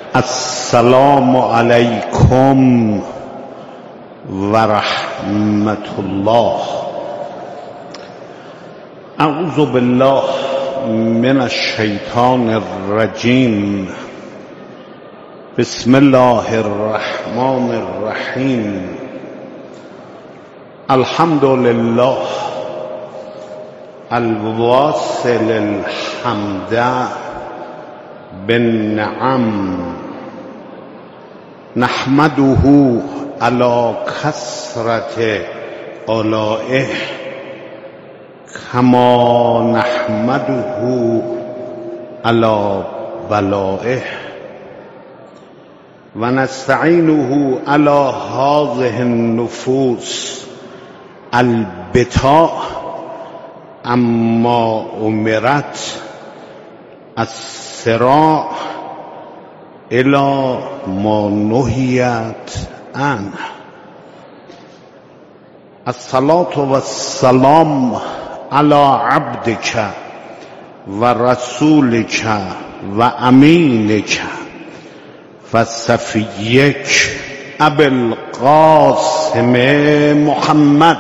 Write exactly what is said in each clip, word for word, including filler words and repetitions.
السلام علیکم و رحمت الله. اعوذ بالله من الشیطان الرجیم. بسم الله الرحمن الرحیم. الحمد لله الواصل الحمد بالنعم، نحمده على کثرت آلائه کما نحمده على بلائه، و نستعینه على هذه النفوس البتاع اما امرت الصراع الى ما نهیت عنه. الصلاة والسلام على عبدك و رسولك و امینك و صفیک ابی القاسم محمد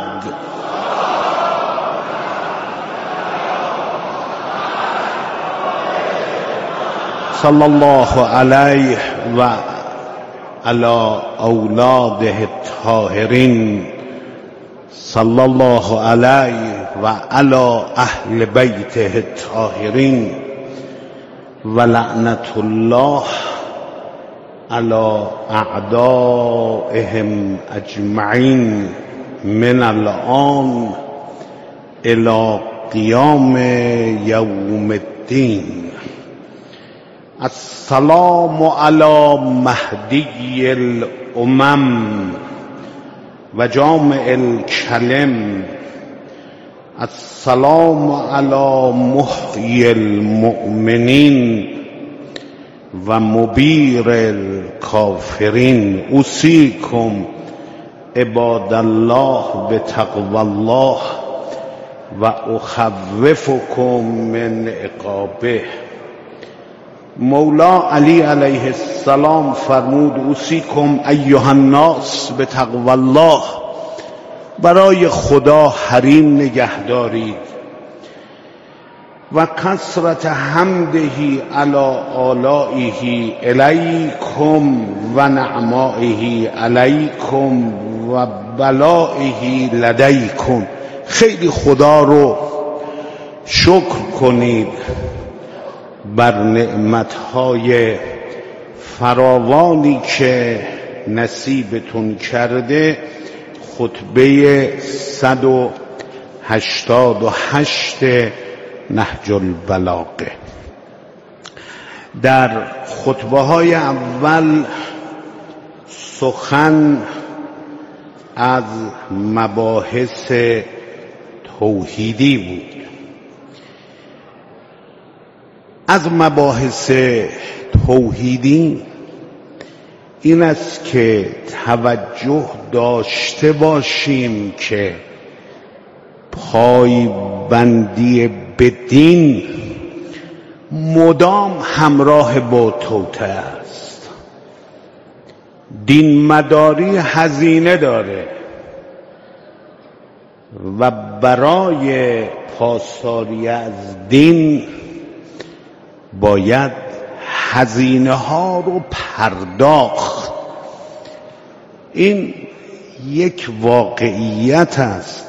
صلی الله علیه و علی اولاده الطاهرین، صلی الله علیه و علی اهل بیته الطاهرین، و لعنت الله علی اعدائهم اجمعین من الآن الی قیام یوم الدین. السلام علی مهدی الامم و جامع الکلم. السلام علی محیی المؤمنین و مبیر الکافرین. اوصیکم عباد الله بتقوی الله و اخوفکم من عقابه. مولا علی علیه السلام فرمود اوصیکم ایها الناس بتقوی الله، برای خدا حریم نگه دارید و کثرت حمده علی آلائه الیکم و نعمائه علیکم و بلائه لدیکم. خیلی خدا رو شکر کنید بر نعمتهای فراوانی که نصیبتون کرده. خطبه صد و هشتاد و هشت نهج البلاغه. در خطبه های اول سخن از مباحث توحیدی بود. از مباحث توحیدی این است که توجه داشته باشیم که پایبندی به دین مدام همراه با توطئه است. دین مداری هزینه داره و برای پاسداری از دین باید هزینه ها رو پرداخت. این یک واقعیت است،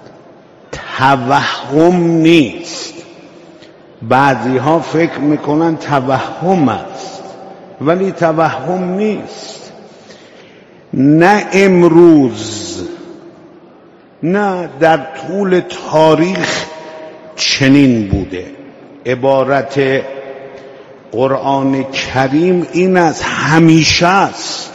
توهم نیست. بعضی ها فکر میکنن توهم است، ولی توهم نیست. نه امروز، نه در طول تاریخ چنین بوده. عبارت قرآن کریم این از همیشه است.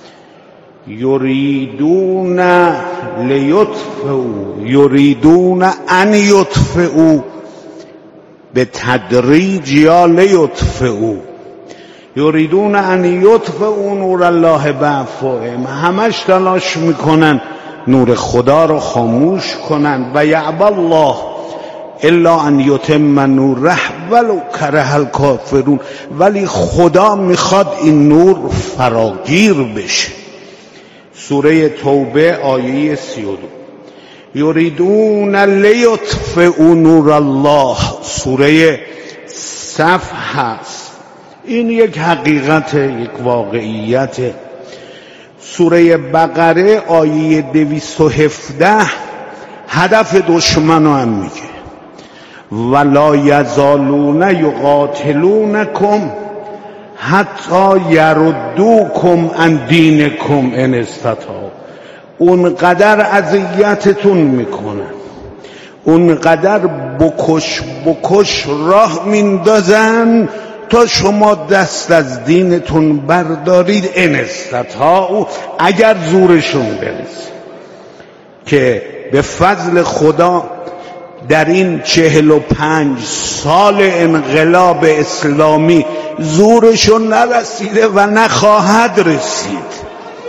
یریدون لیطفئوا، یریدون ان یطفئوا، به تدریج یا لیطفئوا، یریدون ان یطفئوا نور الله بافواههم. همش تلاش میکنن نور خدا رو خاموش کنن. و یعبی الله الا ان یتم نوره ولو کره الکافرون، ولی خدا میخواد این نور فراگیر بشه. سوره توبه آیه سی و دو. یریدون لیطفئوا نور الله. سوره صف هست. این یک حقیقت، یک واقعیت. سوره بقره آیه دویست و هفده هدف دشمنو هم میگه ولا یزالون یقاتلونکم حتی یردوکم عن دینکم ان استطاعوا. اونقدر اذیتتون میکنن، اونقدر بکش بکش راه میندازن تا شما دست از دینتون بردارید. ان استطاعوا، اگر زورشون برسه. که به فضل خدا در این چهل و پنج سال انقلاب اسلامی زورشون نرسیده و نخواهد رسید.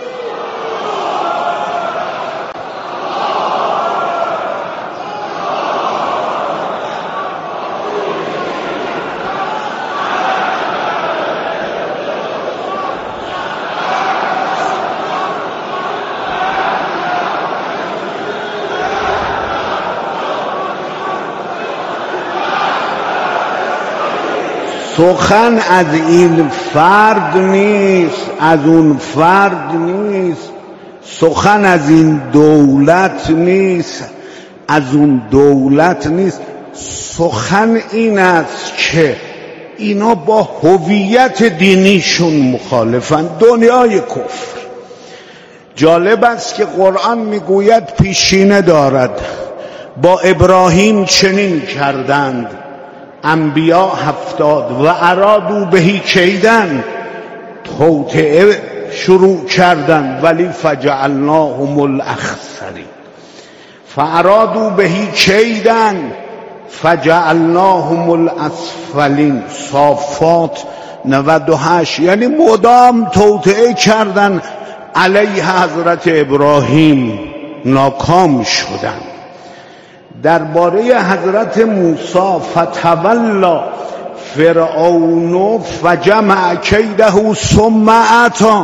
سخن از این فرد نیست، از اون فرد نیست. سخن از این دولت نیست، از اون دولت نیست. سخن این است که اینا با هویت دینیشون مخالفن. دنیای کفر. جالب است که قرآن میگوید پیشینه دارد. با ابراهیم چنین کردند انبیا هفتاد و ارادو بهی کیدن، توطئه شروع کردن ولی فجعلناهم الاخسرین. فارادو بهی کیدن فجعلناهم الاسفلین. صافات نود و هشت. یعنی مدام توطئه کردن علیه حضرت ابراهیم، ناکام شدن. درباره حضرت موسی فتولا فرعون فجمع کیده ثم اتى،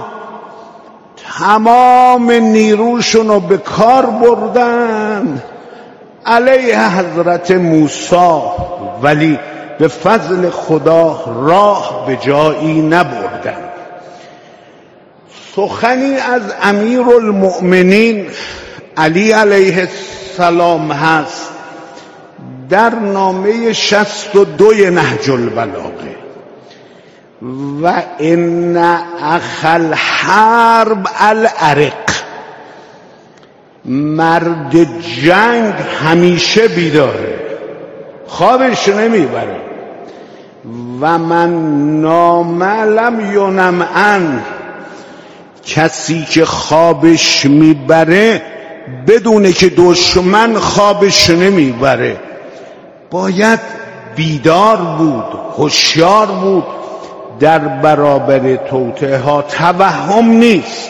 تمام نیروشون رو به کار بردن علیه حضرت موسی، ولی به فضل خدا راه به جایی نبردن. سخنی از امیرالمؤمنین علی علیه السلام هست در نامه شصت و دو نهج البلاغه. و ان اخ الحرب العرق، مرد جنگ همیشه بیداره، خوابش نمیبره. و من نام لم ینم عن، کسی که خوابش میبره بدونه که دشمن خوابش نمیبره. باید بیدار بود، هوشیار بود در برابر توطئه ها. توهم نیست،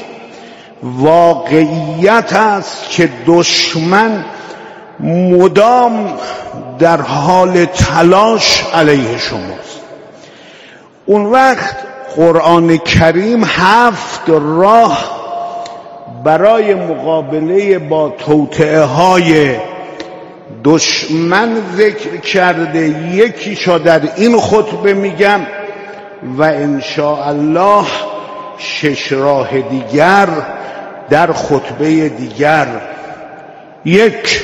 واقعیت است که دشمن مدام در حال تلاش علیه شماست. اون وقت قرآن کریم هفت راه برای مقابله با توطئه های دشمن ذکر کرده. یکیشو در این خطبه میگم و انشاءالله شش راه دیگر در خطبه دیگر. یک،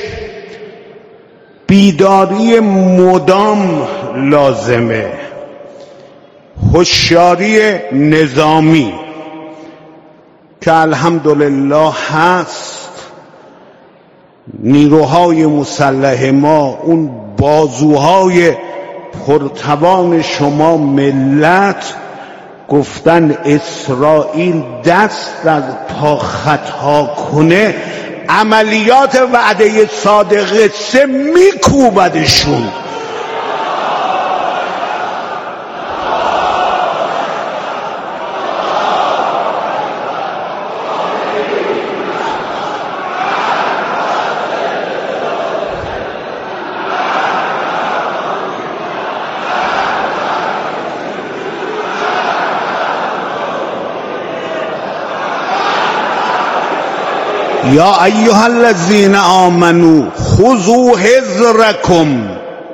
بیداری مدام لازمه، هوشیاری نظامی که الحمدلله هست. نیروهای مسلح ما، اون بازوهای پرتوان شما ملت، گفتن اسرائیل دست از پا خطا کنه عملیات وعده صادقه سه میکوبدشون. یا ایها الذین آمنو خذوا حذرکم،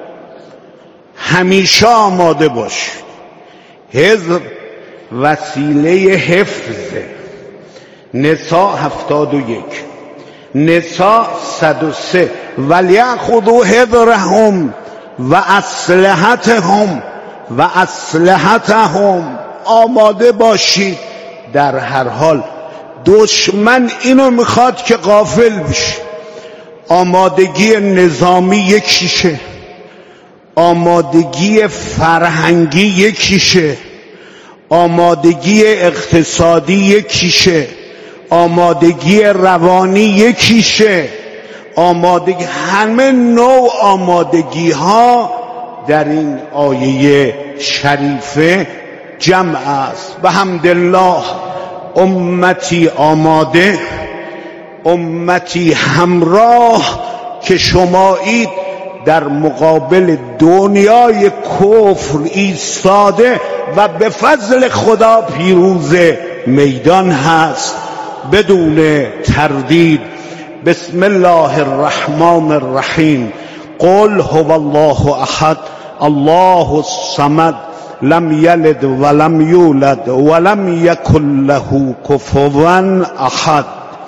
همیشه آماده باش. حذر وسیله حفظه. نساء هفتاد و یک، نساء صد و سه. ولیأخذوا حذرهم و اسلحتهم و اسلحتهم، آماده باشید در هر حال. دشمن اینو میخواد که غافل بشی. آمادگی نظامی یکیشه، آمادگی فرهنگی یکیشه، آمادگی اقتصادی یکیشه، آمادگی روانی یکیشه، آمادگی، همه نوع آمادگی ها در این آیه شریفه جمع است. به حمدالله امتی آماده، امتی همراه که شمایید در مقابل دنیای کفر ایستاده و به فضل خدا پیروز میدان هست بدون تردید. بسم الله الرحمن الرحیم. قل هو الله احد الله الصمد لم یلد ولم یولد ولم یکن له کفوا احد.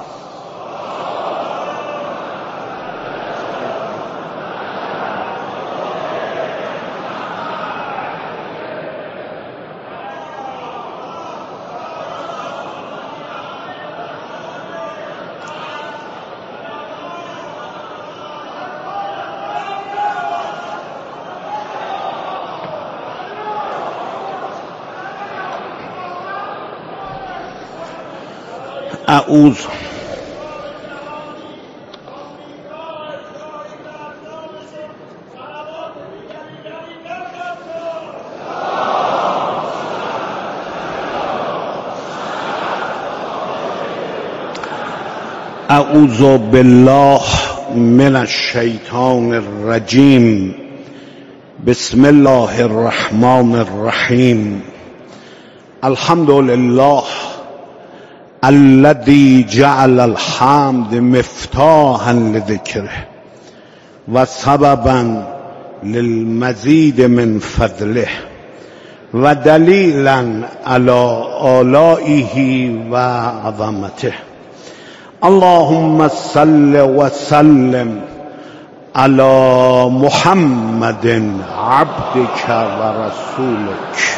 اعوذ اعوذ بالله من الشیطان الرجیم. بسم الله الرحمن الرحیم. الحمد لله الذي جعل الحمد مفتاحا لذكره و سببا للمزید من فضله و دلیلا على آلائه و عظمته. اللهم صل وسلم على محمد عبدك و رسولك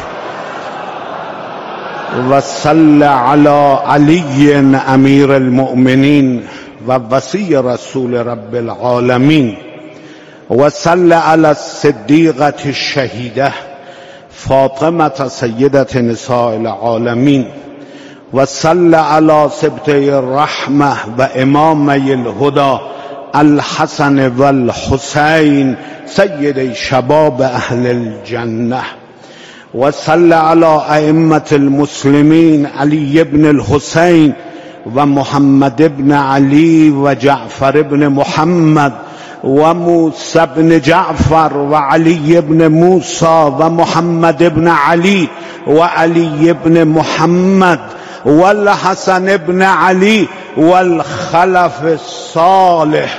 و صل على علی امیر المؤمنین و وصی رسول رب العالمین و صل على الصدیقة الشهیده فاطمة سیدة نساء العالمین و صل على سبطي الرحمة و امامی الهدى الحسن و الحسین سید شباب اهل الجنه و صل على ائمة المسلمین علی بن الحسین و محمد بن علی و جعفر بن محمد و موسی بن جعفر و علی بن موسی و محمد بن علی و علی بن محمد و الحسن بن علی و الخلف الصالح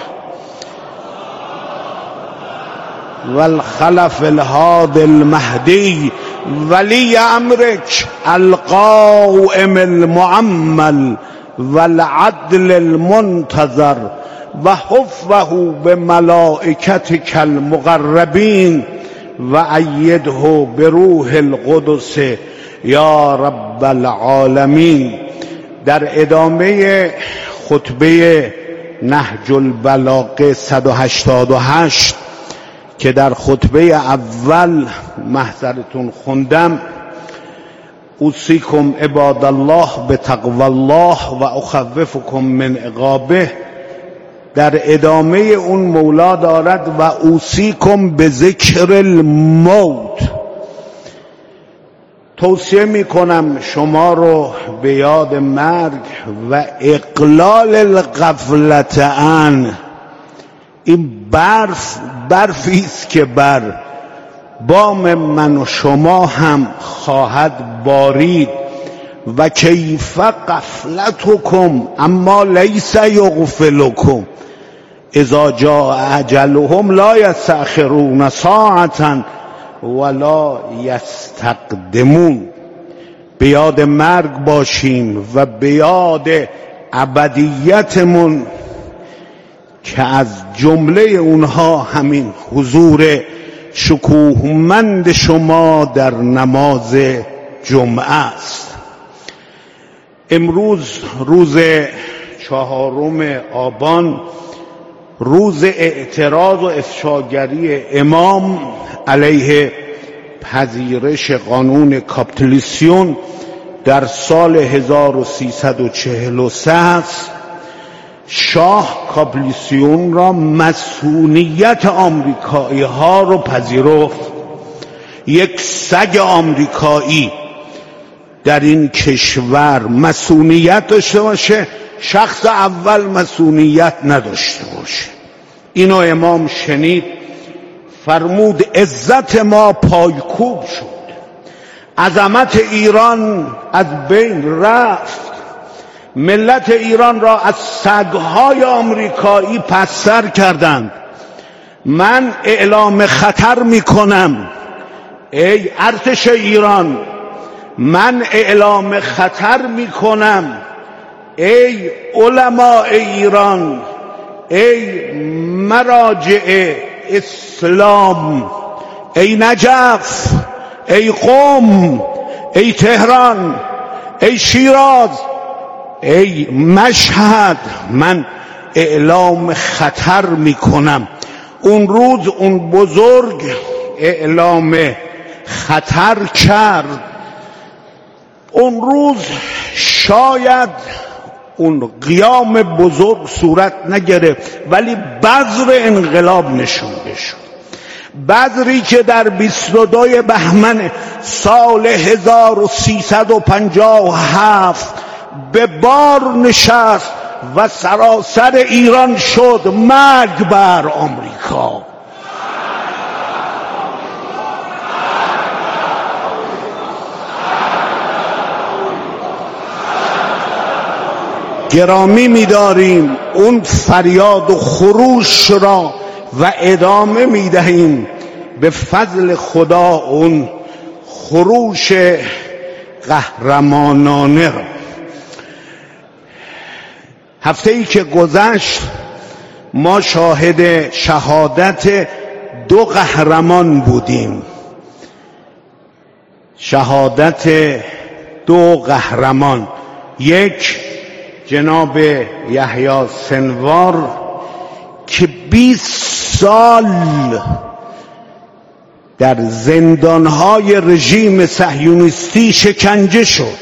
والخلف الهادي المهدي ولی امرک القائم المعمل والعدل المنتظر و حفظه بملائکتک المقربین و ایده بروح القدس یا رب العالمین. در ادامه خطبه نهج البلاغه صد و هشتاد و هشت که در خطبه اول محضرتون خوندم، اوصیکم عباد الله بتقوی الله و اخوفکم من عقابه، در ادامه اون مولا دارد و اوصیکم بذکر الموت. توصیه میکنم شما رو به یاد مرگ و اقلال الغفلت عن. این برف برفی است که بر بام من و شما هم خواهد بارید و کیف غفلتکم اما لیس یغفلکم اذا جاء اجلهم لا یستأخرون ساعة ولا یستقدمون. به یاد مرگ باشیم و به یاد ابدیتمون که از جمله اونها همین حضور شکوهمند شما در نماز جمعه است. امروز روز چهارم آبان، روز اعتراض و افشاگری امام علیه پذیرش قانون کاپیتولیسیون در سال هزار و سیصد و چهل و سه است. شاه کاپیتولیسیون را مسئولیت آمریکایی ها رو پذیرفت. یک سگ آمریکایی در این کشور مسئولیت داشته باشه، شخص اول مسئولیت نداشته باشه. اینو امام شنید، فرمود عزت ما پایکوب شد، عظمت ایران از بین رفت، ملت ایران را از سگهای آمریکایی پس‌سر کردند. من اعلام خطر میکنم ای ارتش ایران، من اعلام خطر میکنم ای علماء ایران، ای مراجع اسلام، ای نجف، ای قم، ای تهران، ای شیراز، ای مشهد، من اعلام خطر میکنم. اون روز اون بزرگ اعلام خطر کرد. اون روز شاید اون قیام بزرگ صورت نگرفت، ولی بذر انقلاب نشونده شد. بذری که در بیست و دو بهمن سال هزار و سیصد و پنجاه و هفت به بار نشست و سراسر ایران شد مرگ بر آمریکا. گرامی می‌داریم اون فریاد و خروش را و ادامه می‌دهیم به فضل خدا اون خروش قهرمانانه را. هفته ای که گذشت ما شاهد شهادت دو قهرمان بودیم. شهادت دو قهرمان، یک جناب یحیی سنوار که بیست سال در زندانهای رژیم صهیونیستی شکنجه شد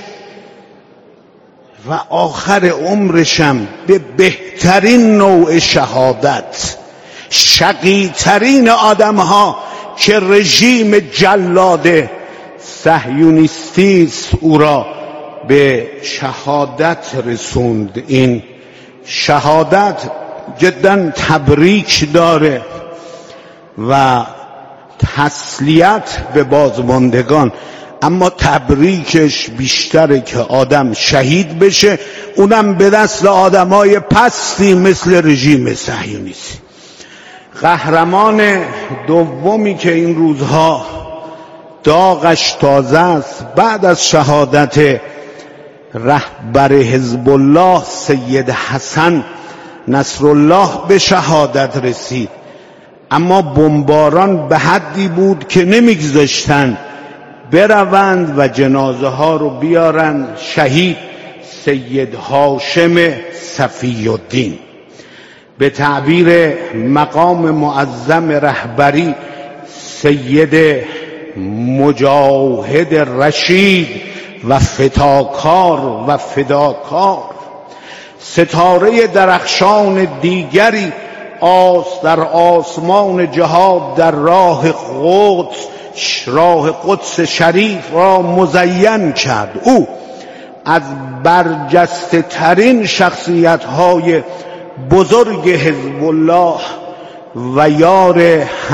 و آخر عمرشم به بهترین نوع شهادت، شقی‌ترین آدمها که رژیم جلاد صهیونیستی او را به شهادت رسوند. این شهادت جدا تبریک داره و تسلیت به بازماندگان، اما تبریکش بیشتره که آدم شهید بشه، اونم به دست آدمای پستی مثل رژیم صهیونیستی. قهرمان دومی که این روزها داغش تازه است، بعد از شهادت رهبر حزب الله سید حسن نصرالله به شهادت رسید، اما بمباران به حدی بود که نمیگذاشتن بروند و جنازه ها رو بیارن. شهید سید هاشم صفی الدین، به تعبیر مقام معظم رهبری سید مجاهد رشید و فتاکار و فداکار، ستاره درخشان دیگری آس در آسمان جهاد در راه قدس راه قدس شریف را مزین کرد. او از برجسته ترین شخصیت های بزرگ حزب الله و یار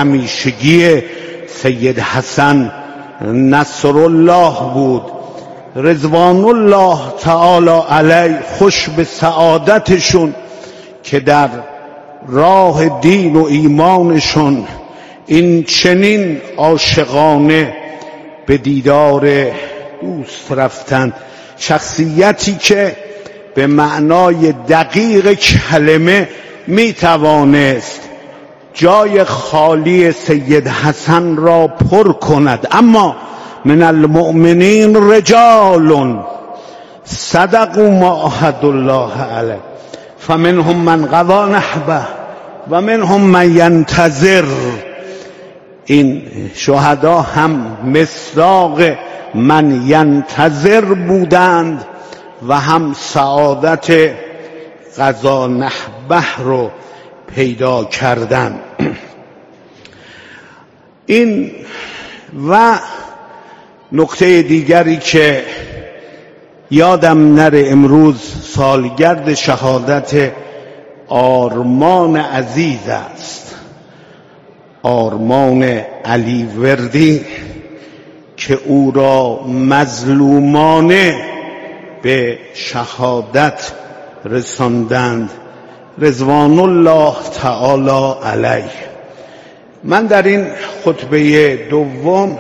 همیشگی سید حسن نصرالله بود رضوان الله تعالی علیه خوش به سعادتشون که در راه دین و ایمانشون این چنین عاشقانه به دیدار دوست رفتن. شخصیتی که به معنای دقیق کلمه می توانست جای خالی سید حسن را پر کند. اما من المؤمنین رجال صدقوا ما عاهدوا الله علیه فمنهم من قضی نحبه و منهم من ینتظر. این شهدا هم مصداق من ینتظر بودند و هم سعادت قضا نحبه رو پیدا کردن. این و نکته دیگری که یادم نره امروز سالگرد شهادت آرمان عزیز است، آرمان علی وردی که او را مظلومانه به شهادت رساندند رضوان الله تعالی علیه. من در این خطبه دوم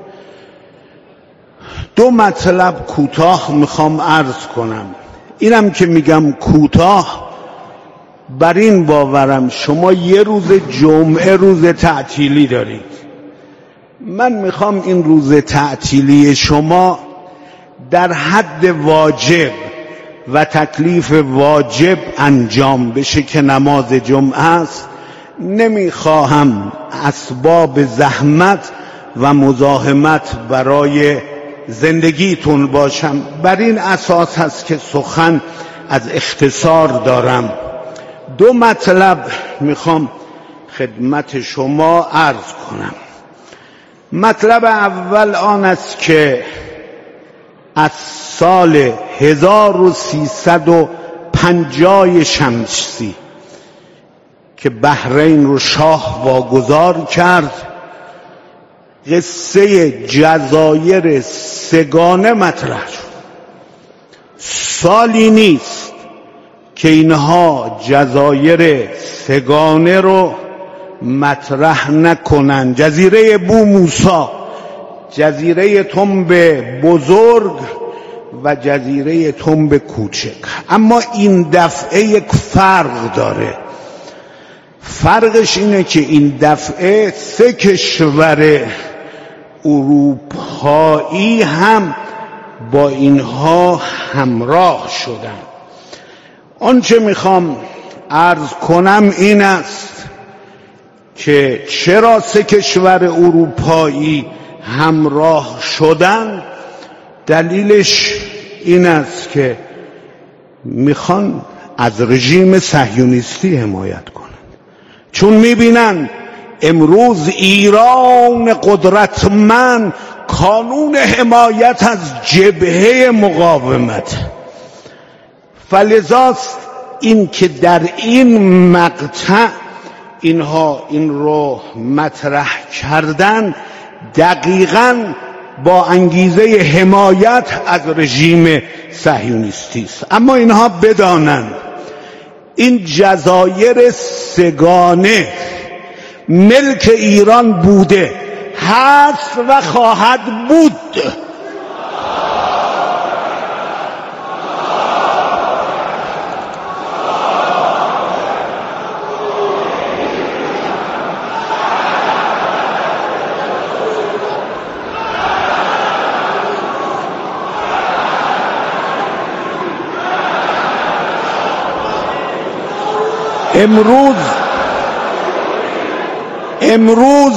دو مطلب کوتاه میخوام عرض کنم. اینم که میگم کوتاه، بر این باورم شما یه روز جمعه روز تعطیلی دارید. من میخوام این روز تعطیلی شما در حد واجب و تکلیف واجب انجام بشه که نماز جمعه است. نمیخواهم اسباب زحمت و مزاحمت برای زندگیتون باشم. بر این اساس هست که سخن از اختصار دارم. دو مطلب میخوام خدمت شما عرض کنم. مطلب اول آن است که از سال هزار و سیصد و پنجاه شمسی که بحرین رو شاه واگذار کرد، قصه جزایر سگانه مطرح شد. سالی نیست که اینها جزایر سگانه رو مطرح نکنن. جزیره بو موسی، جزیره تنب بزرگ و جزیره تنب کوچک. اما این دفعه یک فرق داره. فرقش اینه که این دفعه سه کشور اروپایی هم با اینها همراه شدن. آنچه میخوام عرض کنم این است که چرا سه کشور اروپایی همراه شدن. دلیلش این است که میخوان از رژیم صهیونیستی حمایت کنن، چون میبینن امروز ایران قدرتمند کانون حمایت از جبهه مقاومت. فلذاست این که در این مقطع اینها این رو مطرح کردن دقیقاً با انگیزه حمایت از رژیم صهیونیستی است. اما اینها بدانند این جزایر سگانه ملک ایران بوده، هست و خواهد بود. امروز امروز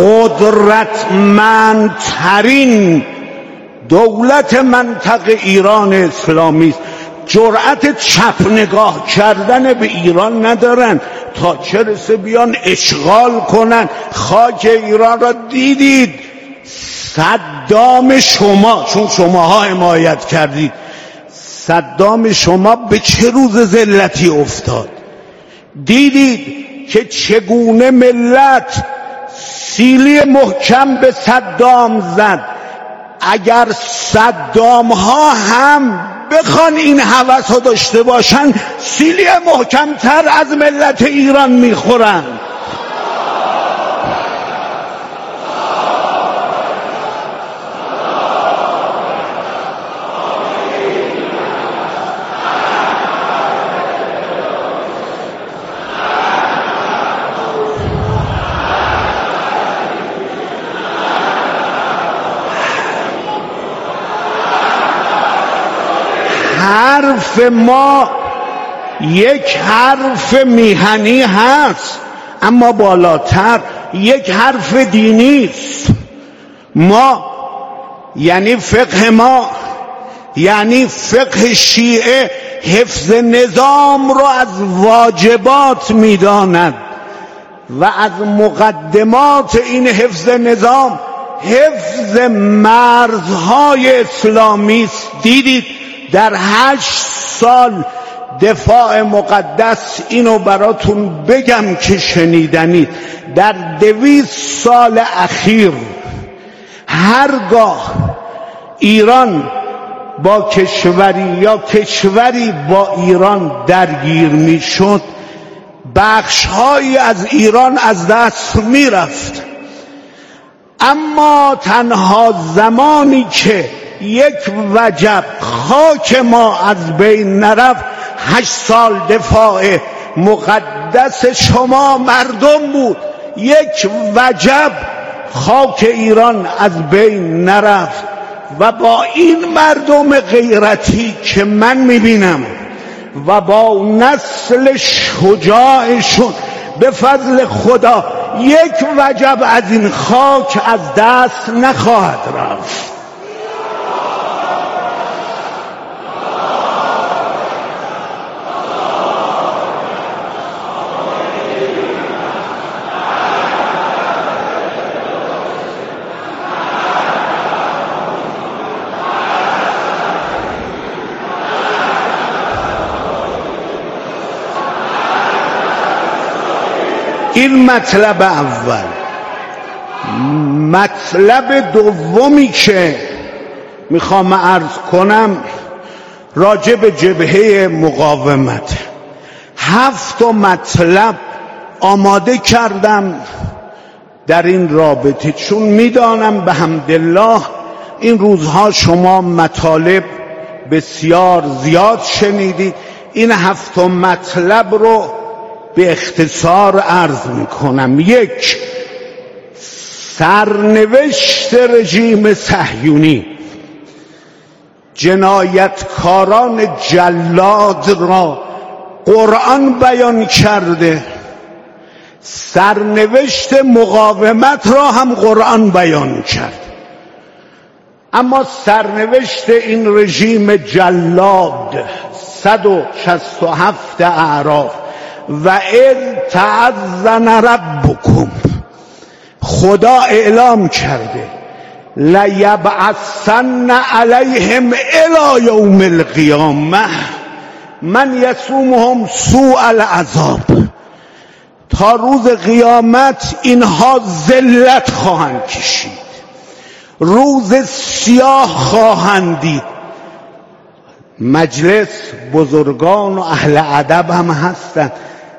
قدرتمندترین دولت منطقه ایران اسلامی است. جرأت چپ نگاه کردن به ایران ندارن تا چه رسه بیان اشغال کنن خاک ایران را. دیدید صدام شما، چون شماها حمایت کردید، صدام شما به چه روز ذلتی افتاد. دیدید که چگونه ملت سیلی محکم به صدام زد. اگر صدام ها هم بخوان این هوس رو داشته باشن سیلی محکمتر از ملت ایران میخورن. حرف ما یک حرف میهنی هست، اما بالاتر یک حرف دینی است. ما یعنی فقه ما، یعنی فقه شیعه، حفظ نظام رو از واجبات میداند و از مقدمات این حفظ نظام حفظ مرزهای اسلامی است. دیدید در هشت سال دفاع مقدس، اینو براتون بگم که شنیدنید، در دویست سال اخیر هرگاه ایران با کشوری یا کشوری با ایران درگیر می شد، بخشهایی از ایران از دست می رفت. اما تنها زمانی که یک وجب خاک ما از بین نرفت، هشت سال دفاع مقدس شما مردم بود. یک وجب خاک ایران از بین نرفت و با این مردم غیرتی که من میبینم و با نسل شجاعشون به فضل خدا یک وجب از این خاک از دست نخواهد رفت. این مطلب اول. مطلب دومی که میخوام عرض کنم راجع به جبهه مقاومت. هفت مطلب آماده کردم در این رابطه، چون میدانم به حمدالله این روزها شما مطالب بسیار زیاد شنیدید. این هفت مطلب رو به اختصار عرض میکنم. یک، سرنوشت رژیم صهیونی، جنایتکاران جلاد را قرآن بیان کرده، سرنوشت مقاومت را هم قرآن بیان کرد. اما سرنوشت این رژیم جلاد، صد و شصت و هفت اعراف، و اذ تعذن ربکم، خدا اعلام کرده لیبعثن علیهم الی یوم القیامه من یسومهم سوء العذاب، تا روز قیامت اینها ذلت خواهند کشید، روز سیاه خواهند دید. مجلس بزرگان و اهل ادب هم هستند.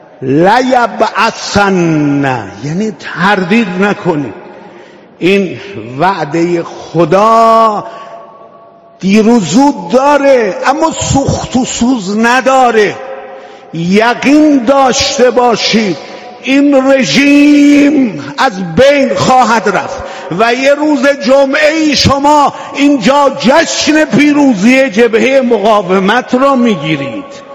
لیبعثن یعنی تردید نکنید، این وعده خدا دیر و زود داره اما سوخت و سوز نداره. یقین داشته باشید این رژیم از بین خواهد رفت و یه روز جمعه ای شما اینجا جشن پیروزی جبهه مقاومت را میگیرید.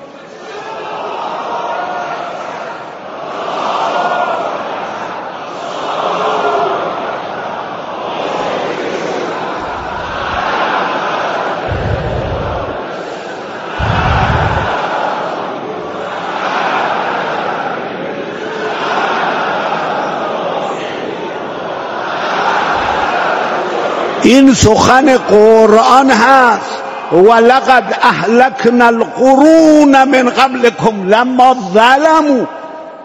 این سخن قرآن هست. ولقد اهلکنا القرون من قبلکم لما ظلموا،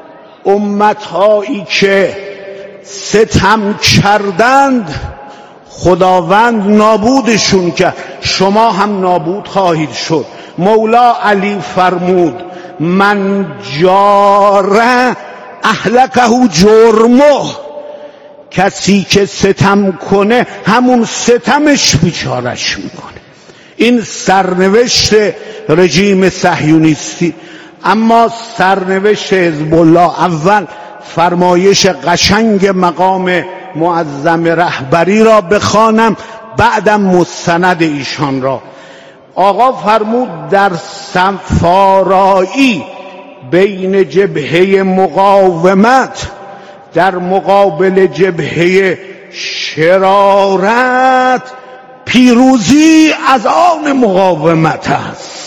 امتهایی که ستم کردند خداوند نابودشون کرد، شما هم نابود خواهید شد. مولا علی فرمود من جاره اهلکه جرمه، کسی که ستم کنه همون ستمش بیچارش میکنه. این سرنوشت رژیم صهیونیستی. اما سرنوشت حزب الله، اول فرمایش قشنگ مقام معظم رهبری را بخوانم، بعدم مستند ایشان را. آقا فرمود در صفارایی بین جبهه مقاومت در مقابل جبهه شرارت پیروزی از آن مقاومت است.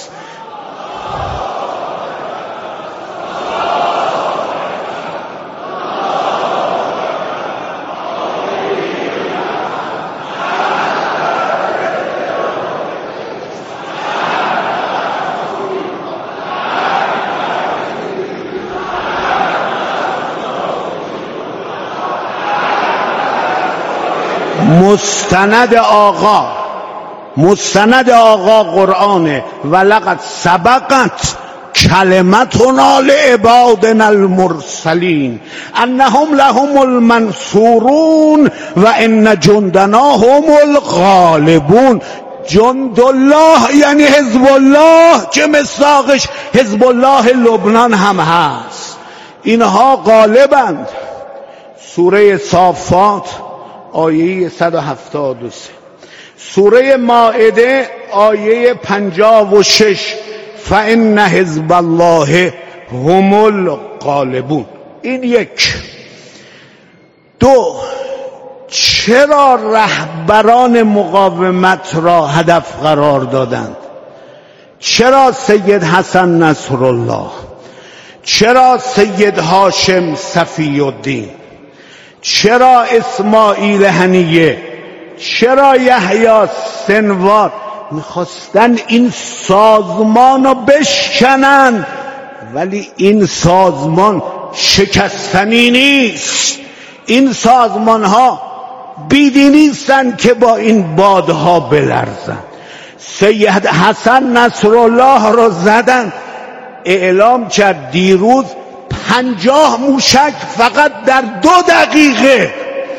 مستند آقا مستند آقا قرآنه. ولقد سبقت کلمتنا لعبادنا المرسلین انهم لهم المنصورون و ان جندنا هم الغالبون. جند الله یعنی حزب الله که مصداقش حزب الله لبنان هم هست. اینها غالبند. سوره صافات آیه صد و هفتاد و سه، سوره مائده آیه پنجاه و شش فإن حزب الله هم الغالبون. این یک. دو، چرا رهبران مقاومت را هدف قرار دادند؟ چرا سید حسن نصرالله؟ چرا سید هاشم صفی الدین؟ چرا اسماعیل هنیه؟ چرا یحیی سنوار؟ میخواستن این سازمان رو بشکنن، ولی این سازمان شکستنی نیست. این سازمان ها بیدی نیستن که با این بادها بلرزن. سید حسن نصرالله رو زدن، اعلام کرد دیروز پنجاه موشک فقط در دو دقیقه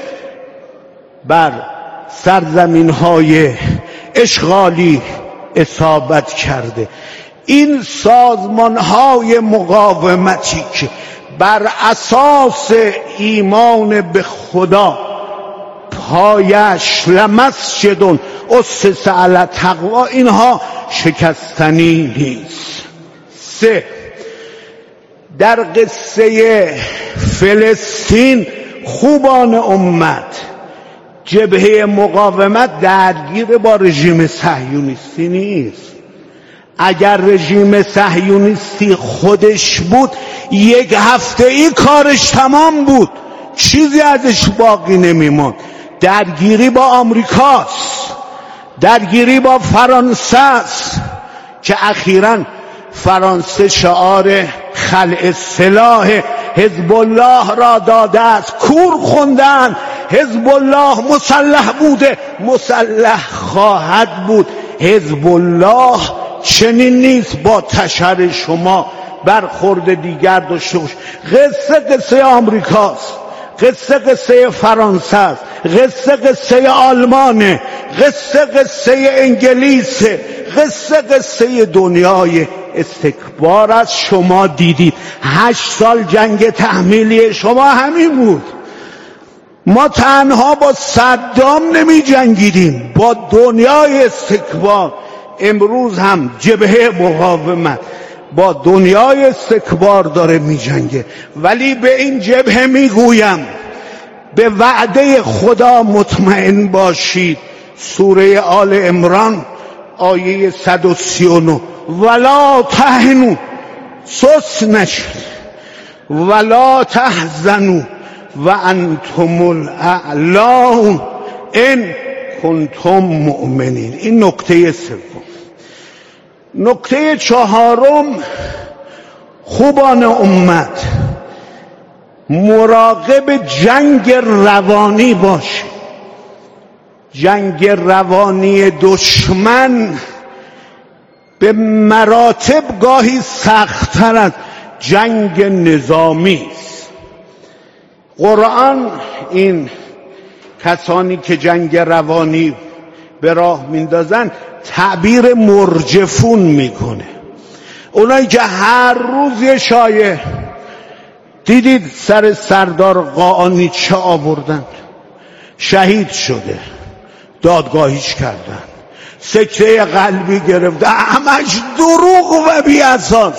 بر سرزمین های اشغالی اصابت کرده. این سازمان های مقاومتی که بر اساس ایمان به خدا پایش لمسجد اسس علی التقوی، اینها شکستنی نیست. سه، در قصه فلسطین خوبان امت جبهه مقاومت درگیر با رژیم صهیونیستی نیست. اگر رژیم صهیونیستی خودش بود یک هفته ای کارش تمام بود، چیزی ازش باقی نمیموند. درگیری با آمریکاست، درگیری با فرانسه است که اخیراً فرانسه شعار خلع سلاح حزب الله را داده است. کور خوندن حزب الله مسلح بوده، مسلح خواهد بود. حزب الله چنین نیست با تشر شما برخورد دیگر داشته باشه. قصه قصه آمریکاست، قصه قصه فرانسه است، قصه قصه آلمانه، قصه قصه انگلیس، قصه قصه دنیای استکبار است. شما دیدید هشت سال جنگ تحمیلی شما همین بود. ما تنها با صدام نمی جنگیدیم، با دنیای استکبار. امروز هم جبهه مقاومت با دنیای استکبار داره می جنگه. ولی به این جبهه می گویم به وعده خدا مطمئن باشید. سوره آل عمران آیه صد و سی و نه ولا تهنوا، سست نشید، ولا تحزنوا و انتم الاعلون ان کنتم مؤمنین. این نکته سوم. نکته چهارم، خوبان امت مراقب جنگ روانی باشید. جنگ روانی دشمن به مراتب گاهی سخت‌تر از جنگ نظامی است. قرآن این کسانی که جنگ روانی به راه میندازن تعبیر مرجفون میکنه. اونایی که هر روز یه شایعه دیدید سر سردار قاآنی چه آوردن، شهید شده، دادگاهیش کردن، سکته قلبی گرفته، همش دروغ و بی اساس.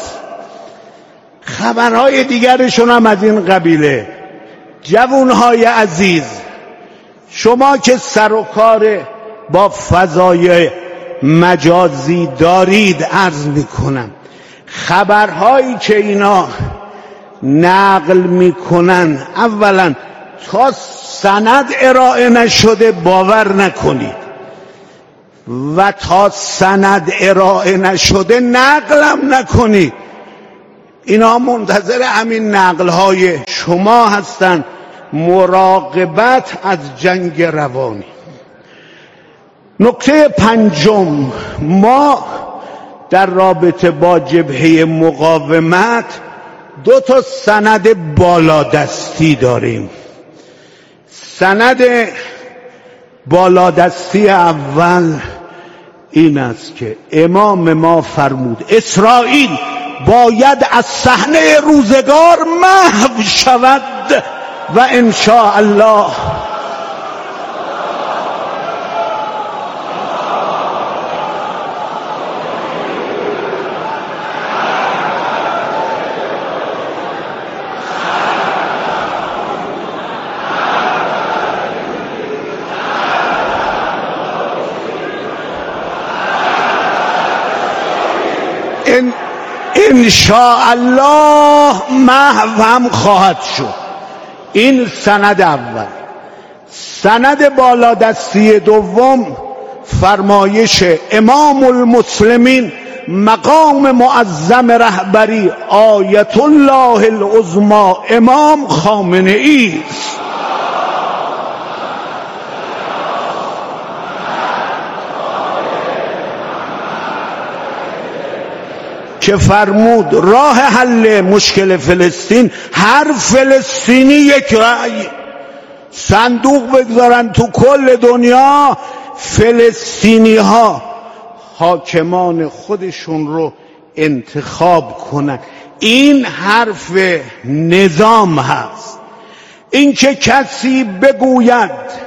خبرهای دیگرشون هم از این قبیله. جوانهای عزیز، شما که سر و کار با فضای مجازی دارید، عرض میکنم خبرهایی که اینا نقل میکنن اولا تا سند ارائه نشده باور نکنید و تا سند ارائه نشده نقلم نکنید. اینا منتظر همین نقلهای شما هستن. مراقبت از جنگ روانی. نکته پنجم، ما در رابطه با جبهه مقاومت دو تا سند بالادستی داریم. سند بالادستی اول این است که امام ما فرمود اسرائیل باید از صحنه روزگار محو شود و ان شاء الله ان ان شاء الله محو هم خواهد شد. این سند اول. سند بالادستی دوم فرمایش امام المسلمین مقام معظم رهبری آیت الله العظمی امام خامنه ای است که فرمود راه حل مشکل فلسطین هر فلسطینی یک رأی، صندوق بگذارن تو کل دنیا، فلسطینی ها حاکمان خودشون رو انتخاب کنن. این حرف نظام هست. این که کسی بگوید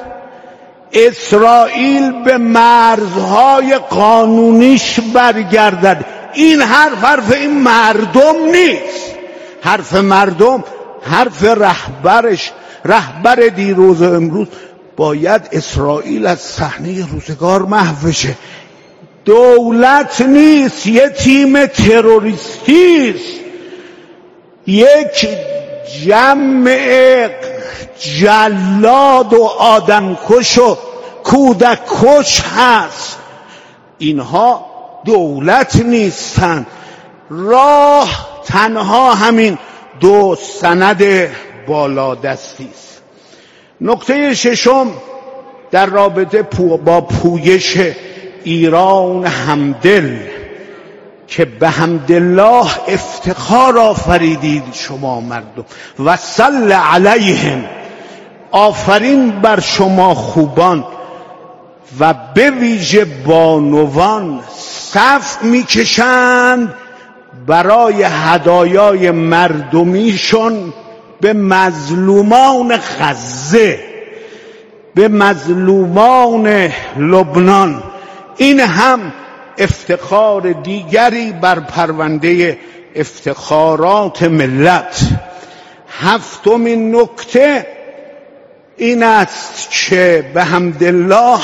اسرائیل به مرزهای قانونیش برگردد، این حرف حرف این مردم نیست. حرف مردم حرف رهبرش. رهبر دیروز و امروز باید اسرائیل از صحنه روزگار محو بشه. دولت نیست، یه تیم تروریستی است، یک جمع جلاد و آدمکش و کودککش هست. اینها دولت نیستن. راه تنها همین دو سند بالادستی است. نکته ششم در رابطه با پویش ایران همدل که به حمدالله افتخار آفریدید شما مردم و صل علیهم، آفرین بر شما خوبان و به ویژه بانوان صف میکشند برای هدایای مردمیشون به مظلومان غزه، به مظلومان لبنان. این هم افتخار دیگری بر پرونده افتخارات ملت. هفتمین نکته این است که به حمدالله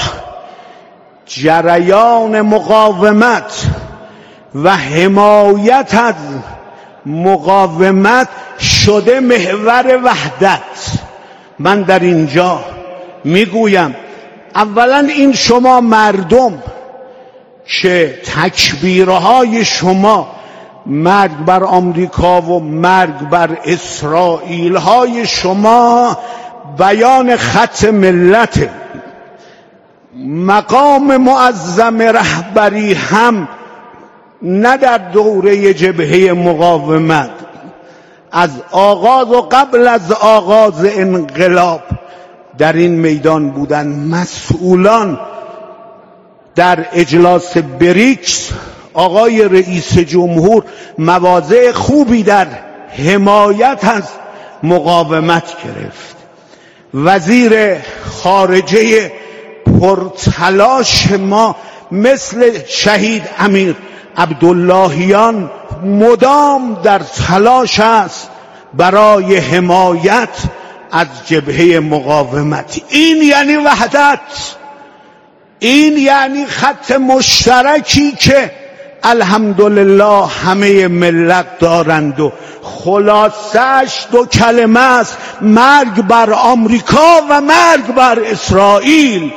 جریان مقاومت و حمایت از مقاومت شده محور وحدت. من در اینجا میگویم اولا این شما مردم که تکبیرهای شما مرگ بر آمریکا و مرگ بر اسرائیل های شما بیان خط ملت. مقام معظم رهبری هم نه در دوره جبهه مقاومت، از آغاز و قبل از آغاز انقلاب در این میدان بودن. مسئولان در اجلاس بریکس آقای رئیس جمهور مواضع خوبی در حمایت از مقاومت گرفت. وزیر خارجه پرتلاش ما مثل شهید امیر عبداللهیان مدام در تلاش است برای حمایت از جبهه مقاومت. این یعنی وحدت، این یعنی خط مشترکی که الحمدلله همه ملت دارند و خلاصش دو کلمه است: مرگ بر آمریکا و مرگ بر اسرائیل.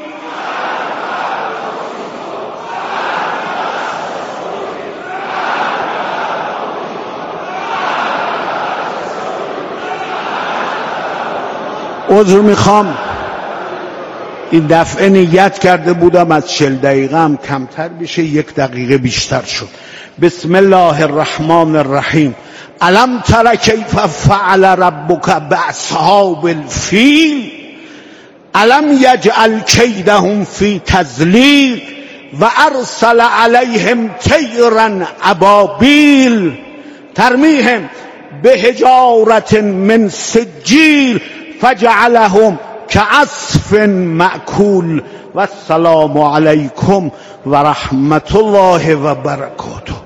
عذر میخوام، این دفعه نیت کرده بودم از چل دقیقه هم کمتر بشه، یک دقیقه بیشتر شد. بسم الله الرحمن الرحیم. الم تر کیف فعل ربک باصحاب الفیل الم یجعل کیدهم فی تضلیل و ارسل علیهم طیرا ابابیل ترمیهم بحجارة من سجیل فجعلهم كعصف مأكول. والسلام علیکم و رحمت الله و برکاته.